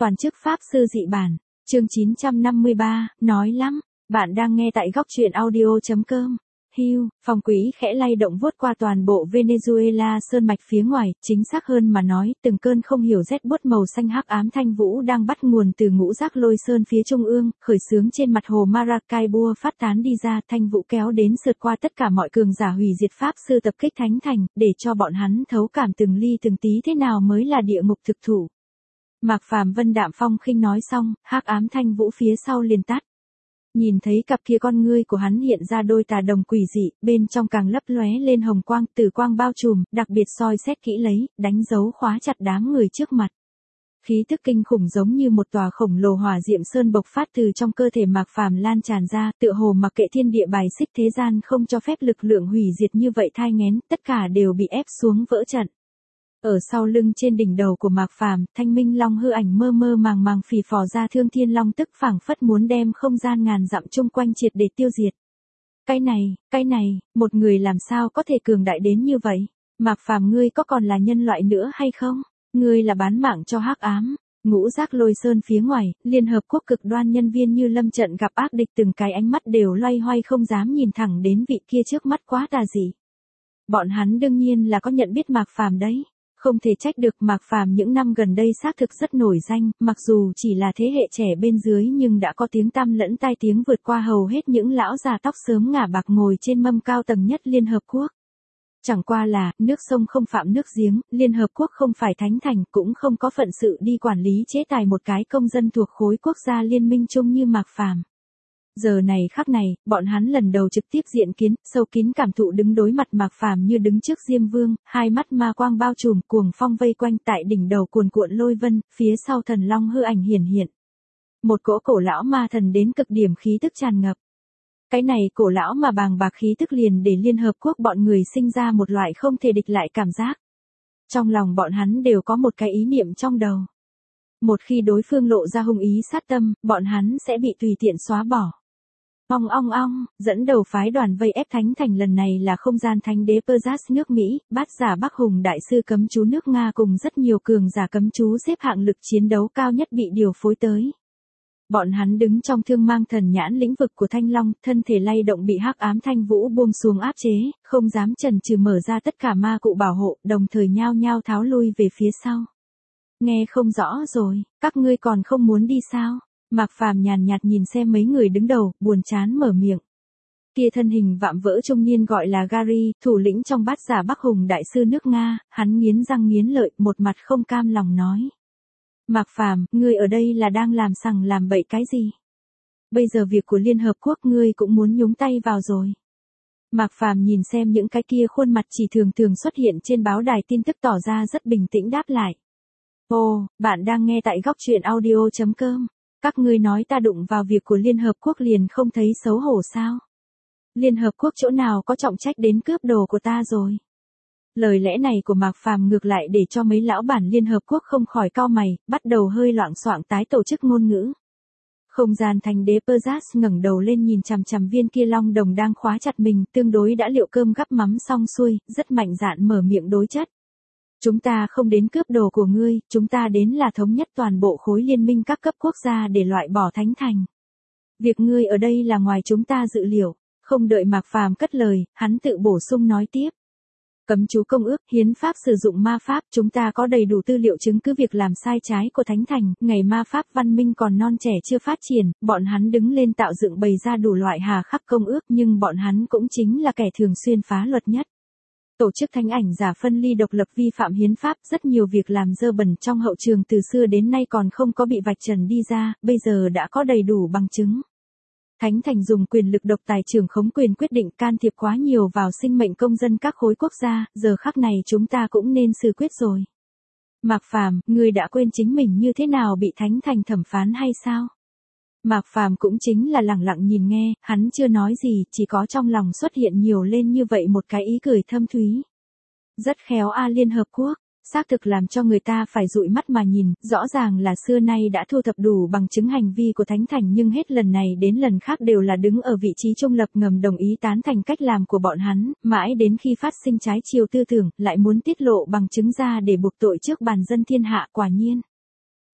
Toàn chức Pháp sư dị bản, chương 953, nói lắm, bạn đang nghe tại góc truyện audio.com. Hugh, phong quý khẽ lay động vuốt qua toàn bộ Venezuela sơn mạch phía ngoài, chính xác hơn mà nói, từng cơn không hiểu rét buốt màu xanh hắc ám thanh vũ đang bắt nguồn từ ngũ giác lôi sơn phía trung ương, khởi xướng trên mặt hồ Maracaibo phát tán đi ra, thanh vũ kéo đến sượt qua tất cả mọi cường giả hủy diệt pháp sư tập kích thánh thành, để cho bọn hắn thấu cảm từng ly từng tí thế nào mới là địa ngục thực thụ. Mạc Phàm vân đạm phong khinh nói xong, hắc ám thanh vũ phía sau liền tắt. Nhìn thấy cặp kia con ngươi của hắn hiện ra đôi tà đồng quỷ dị, bên trong càng lấp lóe lên hồng quang, tử quang bao trùm, đặc biệt soi xét kỹ lấy, đánh dấu khóa chặt đám người trước mặt. Khí tức kinh khủng giống như một tòa khổng lồ hỏa diệm sơn bộc phát từ trong cơ thể Mạc Phàm lan tràn ra, tựa hồ mặc kệ thiên địa bài xích thế gian không cho phép lực lượng hủy diệt như vậy thai nghén, tất cả đều bị ép xuống vỡ trận. Ở sau lưng trên đỉnh đầu của Mạc Phàm, Thanh Minh Long hư ảnh mơ mơ màng màng phì phò ra Thương Thiên Long tức phảng phất muốn đem không gian ngàn dặm chung quanh triệt để tiêu diệt. Cái này, một người làm sao có thể cường đại đến như vậy? Mạc Phàm ngươi có còn là nhân loại nữa hay không? Ngươi là bán mạng cho hắc ám. Ngũ giác lôi sơn phía ngoài, Liên Hợp Quốc cực đoan nhân viên như lâm trận gặp ác địch từng cái ánh mắt đều loay hoay không dám nhìn thẳng đến vị kia trước mắt quá tà dị. Bọn hắn đương nhiên là có nhận biết Mạc Phàm đấy. Không thể trách được Mạc Phàm những năm gần đây xác thực rất nổi danh, mặc dù chỉ là thế hệ trẻ bên dưới nhưng đã có tiếng tăm lẫn tai tiếng vượt qua hầu hết những lão già tóc sớm ngả bạc ngồi trên mâm cao tầng nhất Liên Hợp Quốc. Chẳng qua là, nước sông không phạm nước giếng, Liên Hợp Quốc không phải thánh thành, cũng không có phận sự đi quản lý chế tài một cái công dân thuộc khối quốc gia liên minh chung như Mạc Phàm. Giờ này khắc này, bọn hắn lần đầu trực tiếp diện kiến, sâu kín cảm thụ đứng đối mặt Mạc Phàm như đứng trước Diêm Vương, hai mắt ma quang bao trùm, cuồng phong vây quanh, tại đỉnh đầu cuồn cuộn lôi vân, phía sau thần long hư ảnh hiển hiện. Một cỗ cổ lão ma thần đến cực điểm khí tức tràn ngập. Cái này cổ lão mà bàng bạc khí tức liền để Liên Hợp Quốc bọn người sinh ra một loại không thể địch lại cảm giác. Trong lòng bọn hắn đều có một cái ý niệm trong đầu. Một khi đối phương lộ ra hung ý sát tâm, bọn hắn sẽ bị tùy tiện xóa bỏ. Ong, dẫn đầu phái đoàn vây ép thánh thành lần này là không gian thánh đế Perseus nước Mỹ, bát giả Bắc Hùng đại sư cấm chú nước Nga cùng rất nhiều cường giả cấm chú xếp hạng lực chiến đấu cao nhất bị điều phối tới. Bọn hắn đứng trong thương mang thần nhãn lĩnh vực của Thanh Long, thân thể lay động bị hắc ám thanh vũ buông xuống áp chế, không dám chần chừ mở ra tất cả ma cụ bảo hộ, đồng thời nhao nhao tháo lui về phía sau. Nghe không rõ rồi, các ngươi còn không muốn đi sao? Mạc Phàm nhàn nhạt nhìn xem mấy người đứng đầu, buồn chán mở miệng. Kia thân hình vạm vỡ trung niên gọi là Gary, thủ lĩnh trong bát giả Bắc Hùng đại sư nước Nga, hắn nghiến răng nghiến lợi, một mặt không cam lòng nói. Mạc Phàm, ngươi ở đây là đang làm sằng làm bậy cái gì? Bây giờ việc của Liên Hợp Quốc ngươi cũng muốn nhúng tay vào rồi. Mạc Phàm nhìn xem những cái kia khuôn mặt chỉ thường xuất hiện trên báo đài tin tức tỏ ra rất bình tĩnh đáp lại. Ồ, bạn đang nghe tại góc truyện audio.com. Các ngươi nói ta đụng vào việc của Liên Hợp Quốc liền không thấy xấu hổ sao? Liên Hợp Quốc chỗ nào có trọng trách đến cướp đồ của ta rồi? Lời lẽ này của Mạc Phàm ngược lại để cho mấy lão bản Liên Hợp Quốc không khỏi cau mày, bắt đầu hơi loạng choạng tái tổ chức ngôn ngữ. Không gian thánh đế Perseus ngẩng đầu lên nhìn chằm chằm viên kia long đồng đang khóa chặt mình, tương đối đã liệu cơm gắp mắm xong xuôi, rất mạnh dạn mở miệng đối chất. Chúng ta không đến cướp đồ của ngươi, chúng ta đến là thống nhất toàn bộ khối liên minh các cấp quốc gia để loại bỏ thánh thành. Việc ngươi ở đây là ngoài chúng ta dự liệu, không đợi Mạc Phàm cất lời, hắn tự bổ sung nói tiếp. Cấm chú công ước, hiến pháp sử dụng ma pháp, chúng ta có đầy đủ tư liệu chứng cứ việc làm sai trái của thánh thành, ngày ma pháp văn minh còn non trẻ chưa phát triển, bọn hắn đứng lên tạo dựng bày ra đủ loại hà khắc công ước nhưng bọn hắn cũng chính là kẻ thường xuyên phá luật nhất. Tổ chức thánh ảnh giả phân ly độc lập vi phạm hiến pháp, rất nhiều việc làm dơ bẩn trong hậu trường từ xưa đến nay còn không có bị vạch trần đi ra, bây giờ đã có đầy đủ bằng chứng. Thánh thành dùng quyền lực độc tài trưởng khống quyền quyết định can thiệp quá nhiều vào sinh mệnh công dân các khối quốc gia, giờ khắc này chúng ta cũng nên xử quyết rồi. Mạc Phàm, ngươi đã quên chính mình như thế nào bị thánh thành thẩm phán hay sao? Mạc Phàm cũng chính là lẳng lặng nhìn nghe, hắn chưa nói gì, chỉ có trong lòng xuất hiện nhiều lên như vậy một cái ý cười thâm thúy. Rất khéo Liên Hợp Quốc, xác thực làm cho người ta phải dụi mắt mà nhìn, rõ ràng là xưa nay đã thu thập đủ bằng chứng hành vi của thánh thành nhưng hết lần này đến lần khác đều là đứng ở vị trí trung lập ngầm đồng ý tán thành cách làm của bọn hắn, mãi đến khi phát sinh trái chiều tư tưởng, lại muốn tiết lộ bằng chứng ra để buộc tội trước bàn dân thiên hạ, quả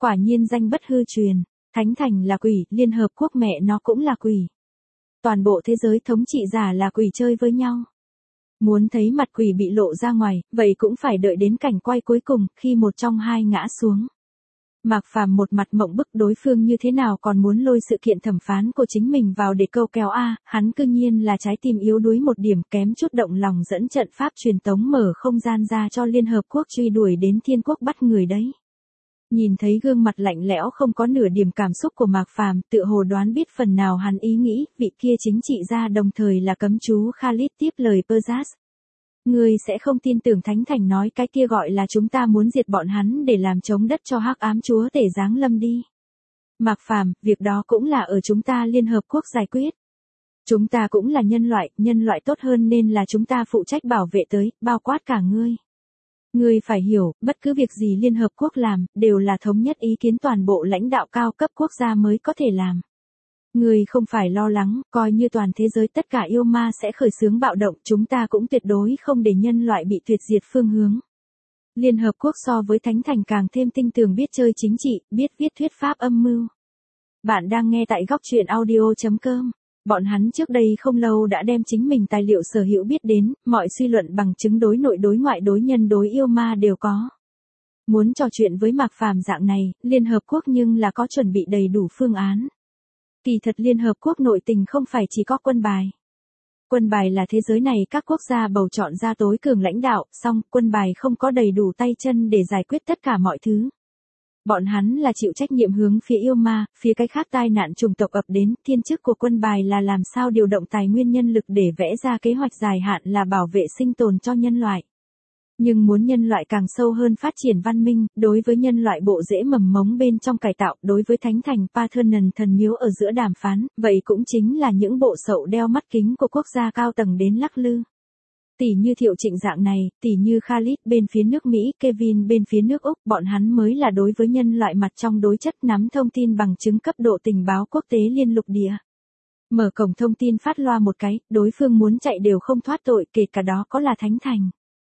Quả nhiên danh bất hư truyền, Thánh Thành là quỷ, Liên Hợp Quốc mẹ nó cũng là quỷ. Toàn bộ thế giới thống trị giả là quỷ chơi với nhau. Muốn thấy mặt quỷ bị lộ ra ngoài, vậy cũng phải đợi đến cảnh quay cuối cùng, khi một trong hai ngã xuống. Mạc Phàm một mặt mộng bức đối phương như thế nào còn muốn lôi sự kiện thẩm phán của chính mình vào để câu kéo hắn cư nhiên là trái tim yếu đuối một điểm kém chút động lòng dẫn trận pháp truyền tống mở không gian ra cho Liên Hợp Quốc truy đuổi đến Thiên Quốc bắt người đấy. Nhìn thấy gương mặt lạnh lẽo không có nửa điểm cảm xúc của Mạc Phàm, tựa hồ đoán biết phần nào hắn ý nghĩ, vị kia chính trị gia đồng thời là cấm chú Khalid tiếp lời Perjas. Ngươi sẽ không tin tưởng Thánh Thành nói cái kia gọi là chúng ta muốn diệt bọn hắn để làm chống đất cho hắc ám chúa tể giáng lâm đi. Mạc Phàm, việc đó cũng là ở chúng ta Liên Hợp Quốc giải quyết. Chúng ta cũng là nhân loại tốt hơn nên là chúng ta phụ trách bảo vệ tới, bao quát cả ngươi. Ngươi phải hiểu, bất cứ việc gì Liên Hợp Quốc làm, đều là thống nhất ý kiến toàn bộ lãnh đạo cao cấp quốc gia mới có thể làm. Ngươi không phải lo lắng, coi như toàn thế giới tất cả yêu ma sẽ khởi xướng bạo động, chúng ta cũng tuyệt đối không để nhân loại bị tuyệt diệt phương hướng. Liên Hợp Quốc so với Thánh Thành càng thêm tinh tường biết chơi chính trị, biết viết thuyết pháp âm mưu. Bạn đang nghe tại góc truyện audio.com. Bọn hắn trước đây không lâu đã đem chính mình tài liệu sở hữu biết đến, mọi suy luận bằng chứng đối nội đối ngoại đối nhân đối yêu ma đều có. Muốn trò chuyện với Mạc Phàm dạng này, Liên Hợp Quốc nhưng là có chuẩn bị đầy đủ phương án. Kỳ thật Liên Hợp Quốc nội tình không phải chỉ có quân bài. Quân bài là thế giới này các quốc gia bầu chọn ra tối cường lãnh đạo, song quân bài không có đầy đủ tay chân để giải quyết tất cả mọi thứ. Bọn hắn là chịu trách nhiệm hướng phía yêu ma, phía cái khác tai nạn chủng tộc ập đến, thiên chức của quân bài là làm sao điều động tài nguyên nhân lực để vẽ ra kế hoạch dài hạn là bảo vệ sinh tồn cho nhân loại. Nhưng muốn nhân loại càng sâu hơn phát triển văn minh, đối với nhân loại bộ rễ mầm mống bên trong cải tạo, đối với Thánh Thành Parthenon thần miếu ở giữa đàm phán, vậy cũng chính là những bộ sậu đeo mắt kính của quốc gia cao tầng đến lắc lư. Tỷ như Thiệu Trịnh dạng này, tỷ như Khalid bên phía nước Mỹ, Kevin bên phía nước Úc, bọn hắn mới là đối với nhân loại mặt trong đối chất nắm thông tin bằng chứng cấp độ tình báo quốc tế liên lục địa. Mở cổng thông tin phát loa một cái, đối phương muốn chạy đều không thoát tội, kể cả đó có là Thánh Thành.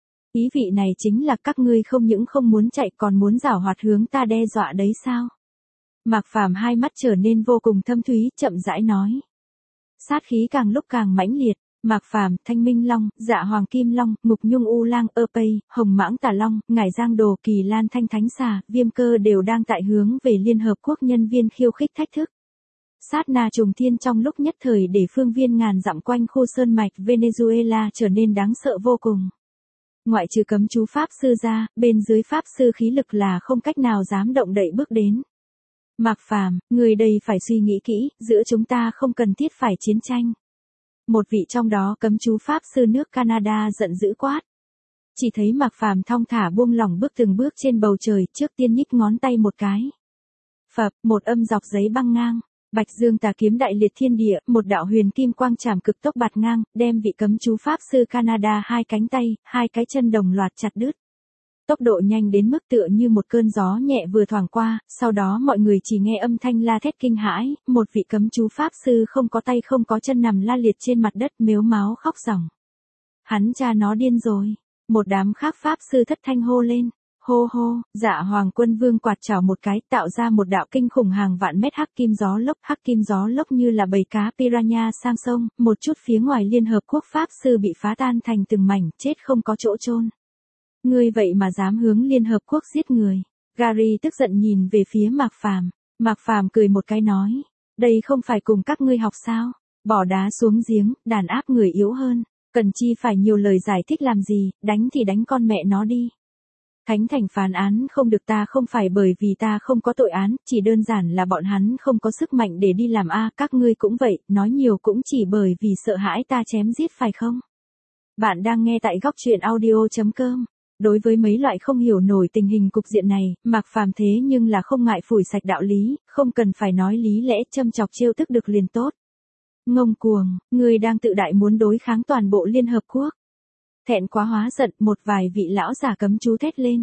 Ý vị này chính là các ngươi không những không muốn chạy còn muốn giảo hoạt hướng ta đe dọa đấy sao? Mạc Phàm hai mắt trở nên vô cùng thâm thúy, chậm rãi nói. Sát khí càng lúc càng mãnh liệt. Mạc Phàm, Thanh Minh Long, Dạ Hoàng Kim Long, Ngục Nhung U Lang, Pây, Hồng Mãng Tà Long, Ngải Giang Đồ, Kỳ Lan Thanh Thánh Xà, Viêm Cơ đều đang tại hướng về Liên Hợp Quốc nhân viên khiêu khích thách thức. Sát na trùng thiên trong lúc nhất thời để phương viên ngàn dặm quanh khu sơn mạch Venezuela trở nên đáng sợ vô cùng. Ngoại trừ cấm chú Pháp sư ra, bên dưới Pháp sư khí lực là không cách nào dám động đậy bước đến. Mạc Phàm, người đây phải suy nghĩ kỹ, giữa chúng ta không cần thiết phải chiến tranh. Một vị trong đó cấm chú Pháp sư nước Canada giận dữ quát. Chỉ thấy Mạc Phàm thong thả buông lỏng bước từng bước trên bầu trời, trước tiên nhích ngón tay một cái. Phập, một âm dọc giấy băng ngang. Bạch Dương Tà Kiếm Đại Liệt Thiên Địa, một đạo huyền kim quang chảm cực tốc bạt ngang, đem vị cấm chú Pháp sư Canada hai cánh tay, hai cái chân đồng loạt chặt đứt. Tốc độ nhanh đến mức tựa như một cơn gió nhẹ vừa thoảng qua, sau đó mọi người chỉ nghe âm thanh la thét kinh hãi, một vị cấm chú Pháp sư không có tay không có chân nằm la liệt trên mặt đất mếu máo khóc ròng. Hắn cha nó điên rồi, một đám khác Pháp sư thất thanh hô lên. Hô hô, Dạ Hoàng Quân Vương quạt chảo một cái tạo ra một đạo kinh khủng hàng vạn mét hắc kim gió lốc như là bầy cá piranha sang sông, một chút phía ngoài Liên Hợp Quốc Pháp sư bị phá tan thành từng mảnh, chết không có chỗ chôn. Ngươi vậy mà dám hướng Liên Hợp Quốc giết người. Gary tức giận nhìn về phía Mạc Phàm. Mạc Phàm cười một cái nói, đây không phải cùng các ngươi học sao, bỏ đá xuống giếng, đàn áp người yếu hơn, cần chi phải nhiều lời giải thích làm gì, đánh thì đánh con mẹ nó đi. Thánh Thành phán án không được ta không phải bởi vì ta không có tội án, chỉ đơn giản là bọn hắn không có sức mạnh để đi làm các ngươi cũng vậy, nói nhiều cũng chỉ bởi vì sợ hãi ta chém giết phải không? Bạn đang nghe tại góc truyện audio.com. Đối với mấy loại không hiểu nổi tình hình cục diện này, Mạc Phàm thế nhưng là không ngại phủi sạch đạo lý, không cần phải nói lý lẽ châm chọc trêu tức được liền tốt. Ngông cuồng, ngươi đang tự đại muốn đối kháng toàn bộ Liên Hợp Quốc. Thẹn quá hóa giận, một vài vị lão giả cấm chú thét lên.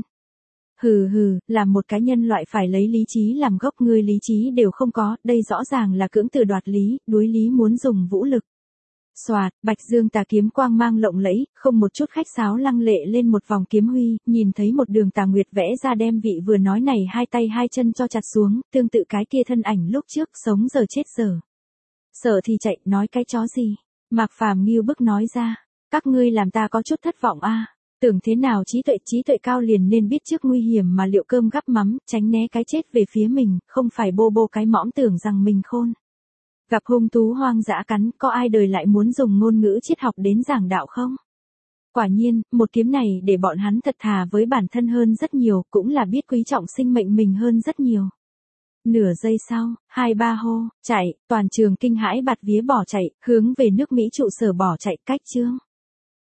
Hừ hừ, làm một cái nhân loại phải lấy lý trí làm gốc, ngươi lý trí đều không có, đây rõ ràng là cưỡng từ đoạt lý, đối lý muốn dùng vũ lực. Soạt, Bạch Dương tà kiếm quang mang lộng lẫy, không một chút khách sáo lăng lệ lên một vòng kiếm huy, nhìn thấy một đường tà nguyệt vẽ ra đem vị vừa nói này hai tay hai chân cho chặt xuống, tương tự cái kia thân ảnh lúc trước, sống giờ chết giờ. Sợ thì chạy, nói cái chó gì? Mạc Phàm nghiêu bức nói ra, các ngươi làm ta có chút thất vọng a. Tưởng thế nào trí tuệ cao liền nên biết trước nguy hiểm mà liệu cơm gắp mắm, tránh né cái chết về phía mình, không phải bô cái mõm tưởng rằng mình khôn. Gặp hung thú hoang dã cắn, có ai đời lại muốn dùng ngôn ngữ triết học đến giảng đạo không? Quả nhiên, một kiếm này để bọn hắn thật thà với bản thân hơn rất nhiều, cũng là biết quý trọng sinh mệnh mình hơn rất nhiều. Nửa giây sau, 2-3 hô, chạy, toàn trường kinh hãi bạt vía bỏ chạy, hướng về nước Mỹ trụ sở bỏ chạy, cách chương.